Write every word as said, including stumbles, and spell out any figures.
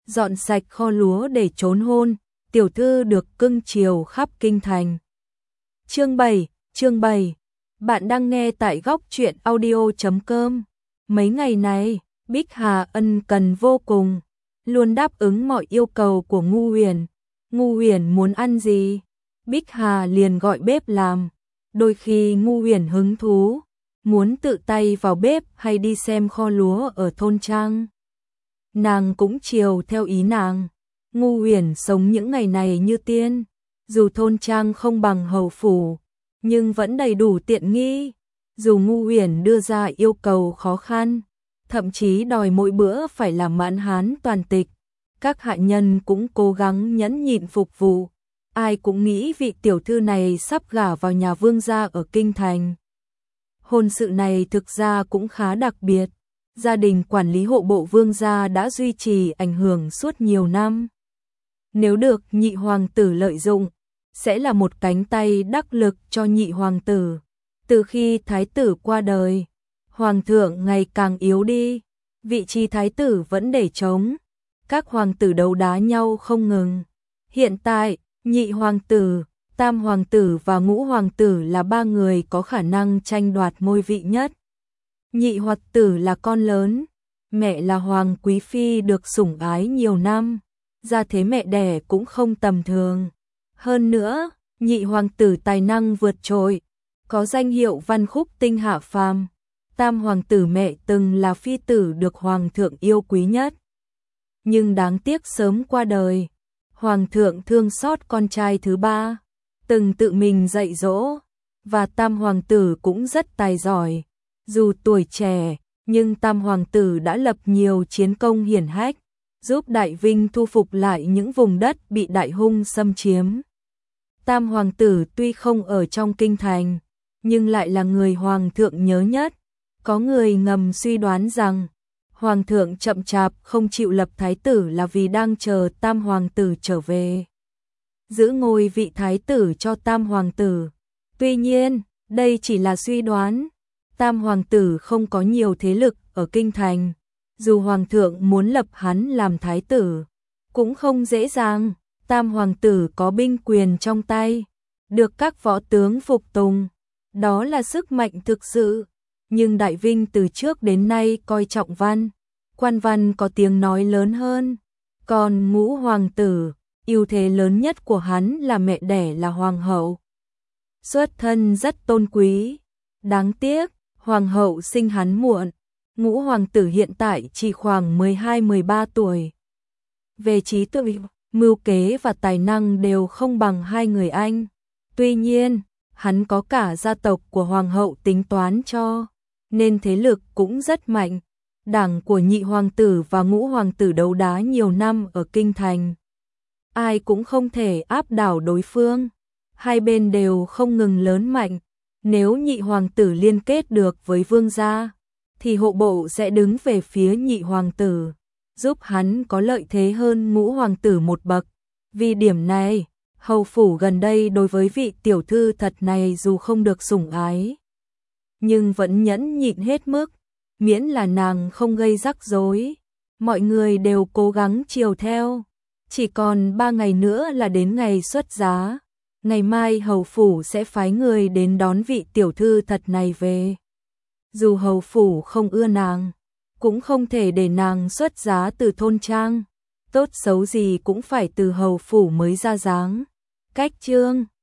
dọn sạch kho lúa để trốn hôn, tiểu thư được cưng chiều khắp kinh thành. Chương bảy, chương bảy. Bạn đang nghe tại góc truyện audio chấm com. Mấy ngày này, Bích Hà ân cần vô cùng, luôn đáp ứng mọi yêu cầu của Ngu Huyền. Ngu Huyền muốn ăn gì, Bích Hà liền gọi bếp làm. Đôi khi Ngu Huyền hứng thú, muốn tự tay vào bếp hay đi xem kho lúa ở thôn trang, nàng cũng chiều theo ý nàng. Ngu Huyền sống những ngày này như tiên, dù thôn trang không bằng hầu phủ, nhưng vẫn đầy đủ tiện nghi. Dù Ngu Huyền đưa ra yêu cầu khó khăn, thậm chí đòi mỗi bữa phải làm mãn hán toàn tịch, các hạ nhân cũng cố gắng nhẫn nhịn phục vụ. Ai cũng nghĩ vị tiểu thư này sắp gả vào nhà vương gia ở kinh thành. Hôn sự này thực ra cũng khá đặc biệt. Gia đình quản lý hộ bộ vương gia đã duy trì ảnh hưởng suốt nhiều năm. Nếu được nhị hoàng tử lợi dụng, sẽ là một cánh tay đắc lực cho nhị hoàng tử. Từ khi thái tử qua đời, hoàng thượng ngày càng yếu đi, vị trí thái tử vẫn để trống. Các hoàng tử đấu đá nhau không ngừng. Hiện tại, nhị hoàng tử, tam hoàng tử và ngũ hoàng tử là ba người có khả năng tranh đoạt ngôi vị nhất. Nhị hoàng tử là con lớn, mẹ là hoàng quý phi được sủng ái nhiều năm, gia thế mẹ đẻ cũng không tầm thường. Hơn nữa, nhị hoàng tử tài năng vượt trội, có danh hiệu văn khúc tinh hạ phàm. Tam hoàng tử mẹ từng là phi tử được hoàng thượng yêu quý nhất, nhưng đáng tiếc sớm qua đời. Hoàng thượng thương xót con trai thứ ba, từng tự mình dạy dỗ, và tam hoàng tử cũng rất tài giỏi. Dù tuổi trẻ, nhưng tam hoàng tử đã lập nhiều chiến công hiển hách, giúp Đại Vinh thu phục lại những vùng đất bị Đại Hung xâm chiếm. Tam hoàng tử tuy không ở trong kinh thành, nhưng lại là người hoàng thượng nhớ nhất. Có người ngầm suy đoán rằng, hoàng thượng chậm chạp không chịu lập thái tử là vì đang chờ tam hoàng tử trở về, giữ ngôi vị thái tử cho tam hoàng tử. Tuy nhiên, đây chỉ là suy đoán. Tam hoàng tử không có nhiều thế lực ở kinh thành, dù hoàng thượng muốn lập hắn làm thái tử, cũng không dễ dàng. Tam hoàng tử có binh quyền trong tay, được các võ tướng phục tùng, đó là sức mạnh thực sự. Nhưng Đại Vinh từ trước đến nay coi trọng văn, quan văn có tiếng nói lớn hơn. Còn ngũ hoàng tử, ưu thế lớn nhất của hắn là mẹ đẻ là hoàng hậu, xuất thân rất tôn quý. Đáng tiếc, hoàng hậu sinh hắn muộn, ngũ hoàng tử hiện tại chỉ khoảng mười hai mười ba tuổi. Về trí tuệ, mưu kế và tài năng đều không bằng hai người anh. Tuy nhiên, hắn có cả gia tộc của hoàng hậu tính toán cho, nên thế lực cũng rất mạnh. Đảng của nhị hoàng tử và ngũ hoàng tử đấu đá nhiều năm ở kinh thành, ai cũng không thể áp đảo đối phương. Hai bên đều không ngừng lớn mạnh. Nếu nhị hoàng tử liên kết được với vương gia, thì hộ bộ sẽ đứng về phía nhị hoàng tử, giúp hắn có lợi thế hơn ngũ hoàng tử một bậc. Vì điểm này, hầu phủ gần đây đối với vị tiểu thư thật này dù không được sủng ái, nhưng vẫn nhẫn nhịn hết mức, miễn là nàng không gây rắc rối. Mọi người đều cố gắng chiều theo. Chỉ còn ba ngày nữa là đến ngày xuất giá. Ngày mai hầu phủ sẽ phái người đến đón vị tiểu thư thật này về. Dù hầu phủ không ưa nàng, cũng không thể để nàng xuất giá từ thôn trang. Tốt xấu gì cũng phải từ hầu phủ mới ra dáng. Cách chương